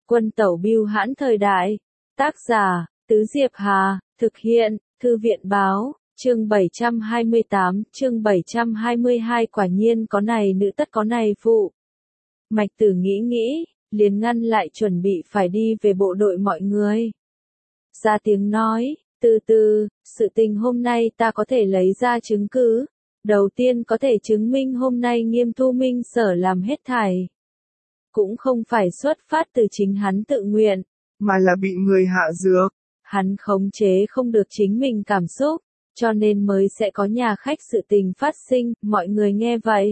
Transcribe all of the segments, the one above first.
Quân tẩu bưu hãn thời đại. Tác giả, Tứ Diệp Hà, thực hiện, Thư viện báo, chương 728, chương 722 quả nhiên có này nữ tất có này phụ. Mạch Tử nghĩ, liền ngăn lại chuẩn bị phải đi về bộ đội mọi người. Ra tiếng nói, từ từ, sự tình hôm nay ta có thể lấy ra chứng cứ. Đầu tiên có thể chứng minh hôm nay Nghiêm Thu Minh sở làm hết thảy. Cũng không phải xuất phát từ chính hắn tự nguyện, mà là bị người hạ dược. Hắn khống chế không được chính mình cảm xúc, cho nên mới sẽ có nhà khách sự tình phát sinh, mọi người nghe vậy.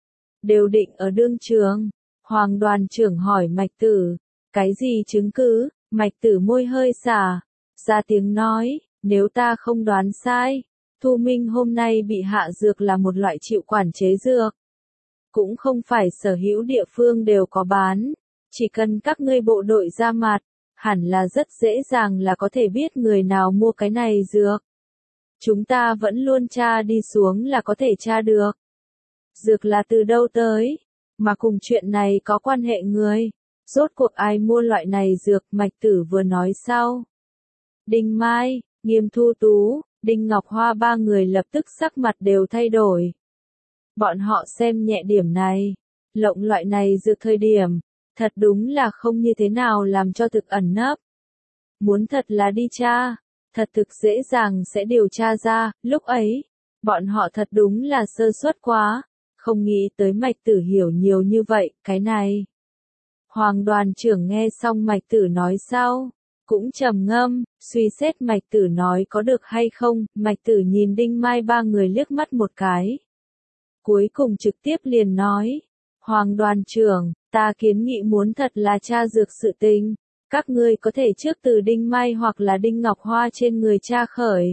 Đều định ở đương trường. Hoàng đoàn trưởng hỏi Mạch Tử, cái gì chứng cứ? Mạch Tử môi hơi xả, ra tiếng nói, nếu ta không đoán sai, Thu Minh hôm nay bị hạ dược là một loại chịu quản chế dược. Cũng không phải sở hữu địa phương đều có bán, chỉ cần các ngươi bộ đội ra mặt, hẳn là rất dễ dàng là có thể biết người nào mua cái này dược. Chúng ta vẫn luôn tra đi xuống là có thể tra được. Dược là từ đâu tới, mà cùng chuyện này có quan hệ người. Rốt cuộc ai mua loại này dược? Mạch Tử vừa nói sau. Đinh Mai, Nghiêm Thu Tú, Đinh Ngọc Hoa ba người lập tức sắc mặt đều thay đổi. Bọn họ xem nhẹ điểm này. Lộng loại này dược thời điểm, thật đúng là không như thế nào làm cho thực ẩn nấp. Muốn thật là đi tra, thật thực dễ dàng sẽ điều tra ra, lúc ấy, bọn họ thật đúng là sơ suất quá, không nghĩ tới Mạch Tử hiểu nhiều như vậy, cái này. Hoàng đoàn trưởng nghe xong Mạch Tử nói sau, cũng trầm ngâm, suy xét Mạch Tử nói có được hay không. Mạch Tử nhìn Đinh Mai ba người liếc mắt một cái. Cuối cùng trực tiếp liền nói, Hoàng đoàn trưởng, ta kiến nghị muốn thật là tra dược sự tình, các ngươi có thể trước từ Đinh Mai hoặc là Đinh Ngọc Hoa trên người tra khởi.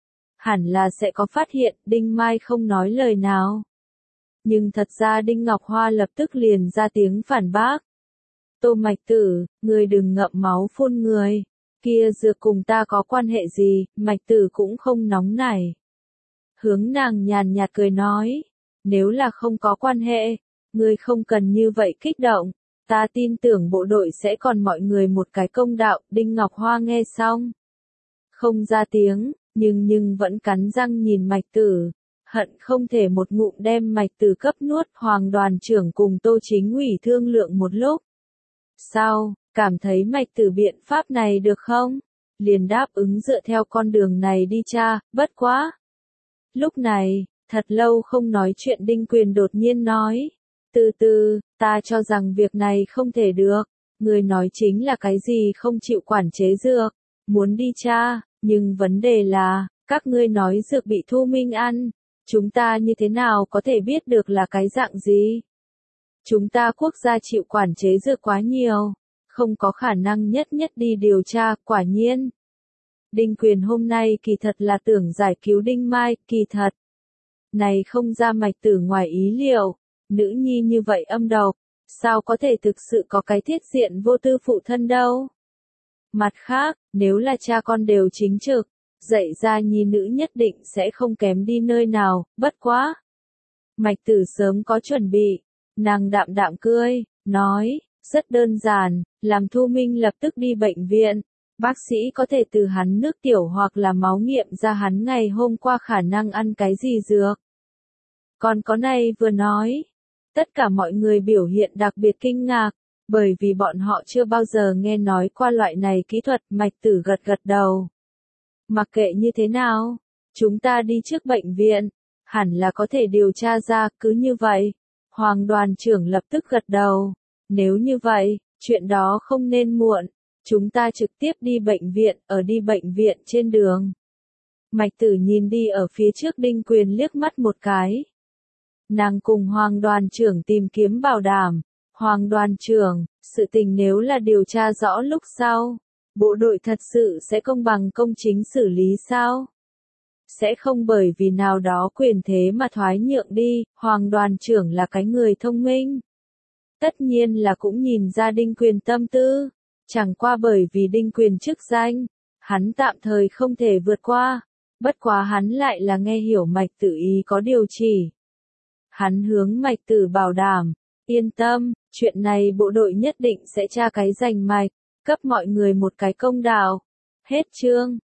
Hẳn là sẽ có phát hiện. Đinh Mai không nói lời nào. Nhưng thật ra Đinh Ngọc Hoa lập tức liền ra tiếng phản bác. Tô Mạch Tử, ngươi đừng ngậm máu phun người, kia dược cùng ta có quan hệ gì? Mạch Tử cũng không nóng nảy. Hướng nàng nhàn nhạt cười nói, nếu là không có quan hệ, ngươi không cần như vậy kích động, ta tin tưởng bộ đội sẽ còn mọi người một cái công đạo. Đinh Ngọc Hoa nghe xong, không ra tiếng, nhưng vẫn cắn răng nhìn Mạch Tử, hận không thể một ngụm đem Mạch Tử cấp nuốt. Hoàng đoàn trưởng cùng Tô Chính ủy thương lượng một lúc. Sao, cảm thấy Mạch Tử biện pháp này được không? Liền đáp ứng dựa theo con đường này đi cha, bất quá. Lúc này, thật lâu không nói chuyện Đinh Quyền đột nhiên nói, từ từ, ta cho rằng việc này không thể được, người nói chính là cái gì không chịu quản chế dược, muốn đi cha, nhưng vấn đề là, các ngươi nói dược bị Thu Minh ăn, chúng ta như thế nào có thể biết được là cái dạng gì? Chúng ta quốc gia chịu quản chế dược quá nhiều, không có khả năng nhất đi điều tra. Quả nhiên. Đinh Quyền hôm nay kỳ thật là tưởng giải cứu Đinh Mai, kỳ thật. Này không ra Mạch Tử ngoài ý liệu, nữ nhi như vậy âm độc, sao có thể thực sự có cái thiết diện vô tư phụ thân đâu. Mặt khác, nếu là cha con đều chính trực, dạy ra nhi nữ nhất định sẽ không kém đi nơi nào, bất quá. Mạch Tử sớm có chuẩn bị, nàng đạm đạm cười, nói, rất đơn giản, làm Thu Minh lập tức đi bệnh viện. Bác sĩ có thể từ hắn nước tiểu hoặc là máu nghiệm ra hắn ngày hôm qua khả năng ăn cái gì dược. Còn có này vừa nói, tất cả mọi người biểu hiện đặc biệt kinh ngạc, bởi vì bọn họ chưa bao giờ nghe nói qua loại này kỹ thuật. Mạch Tử gật đầu. Mặc kệ như thế nào, chúng ta đi trước bệnh viện, hẳn là có thể điều tra ra. Cứ như vậy, Hoàng đoàn trưởng lập tức gật đầu. Nếu như vậy, chuyện đó không nên muộn. Chúng ta trực tiếp đi bệnh viện. Ở đi bệnh viện trên đường, Mạch Tử nhìn đi ở phía trước Đinh Quyền liếc mắt một cái. Nàng cùng Hoàng đoàn trưởng tìm kiếm bảo đảm. Hoàng đoàn trưởng, sự tình nếu là điều tra rõ lúc sau, bộ đội thật sự sẽ công bằng công chính xử lý sao? Sẽ không bởi vì nào đó quyền thế mà thoái nhượng đi. Hoàng đoàn trưởng là cái người thông minh, tất nhiên là cũng nhìn ra Đinh Quyền tâm tư. Chẳng qua bởi vì Đinh Quyền chức danh, hắn tạm thời không thể vượt qua, bất quá hắn lại là nghe hiểu Mạch Tử ý có điều chỉ. Hắn hướng Mạch Tử bảo đảm, Yên tâm, chuyện này bộ đội nhất định sẽ tra cái rành mạch, cấp mọi người một cái công đạo. Hết chương.